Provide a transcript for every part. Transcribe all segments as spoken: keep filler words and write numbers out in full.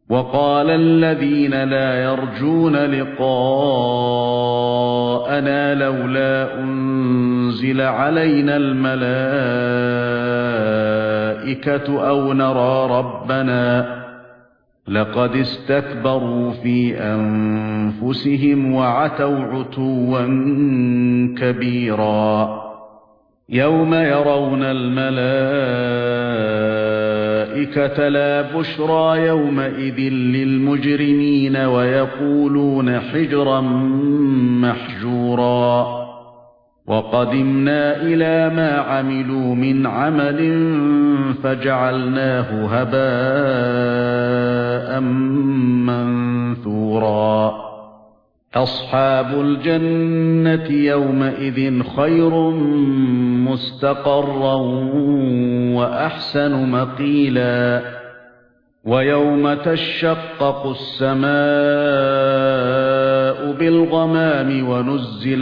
وقال الذين لا يرجون لقاءنا لولا أنزل علينا الملائكة أو نرى ربنا لقد استكبروا في أنفسهم وعتوا عتوا كبيرا يوم يرون الملائكة لا بشرى يومئذ للمجرمين ويقولون حجرا محجورا وقدمنا إلى ما عملوا من عمل فجعلناه هباء منثورا أصحاب الجنة يومئذ خير مستقرا وأحسن مقيلا ويوم تشقق السماء بالغمام ونزل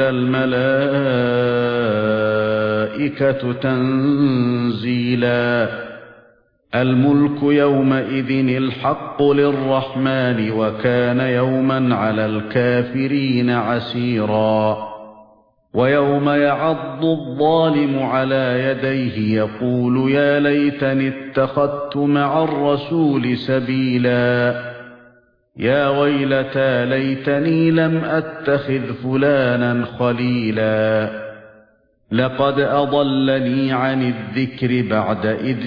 الملائكة تنزيلا الملك يومئذ الحق للرحمن وكان يوما على الكافرين عسيرا ويوم يعض الظالم على يديه يقول يا ليتني اتخذت مع الرسول سبيلا يا ويلتى ليتني لم أتخذ فلانا خليلا لقد أضلني عن الذكر بعد إذ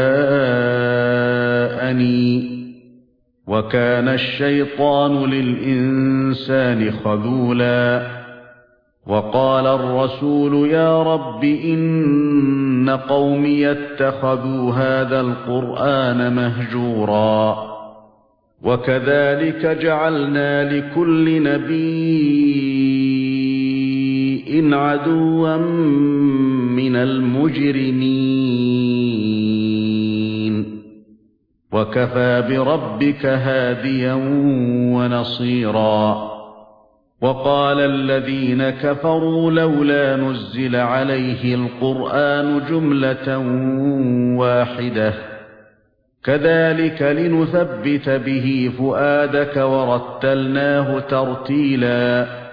جاءني وكان الشيطان للإنسان خذولا وقال الرسول يا رب إن قومي اتخذوا هذا القرآن مهجورا وكذلك جعلنا لكل نبي عدوا من المجرمين وكفى بربك هاديا ونصيرا وقال الذين كفروا لولا نزل عليه القرآن جملة واحدة كذلك لنثبت به فؤادك ورتلناه ترتيلا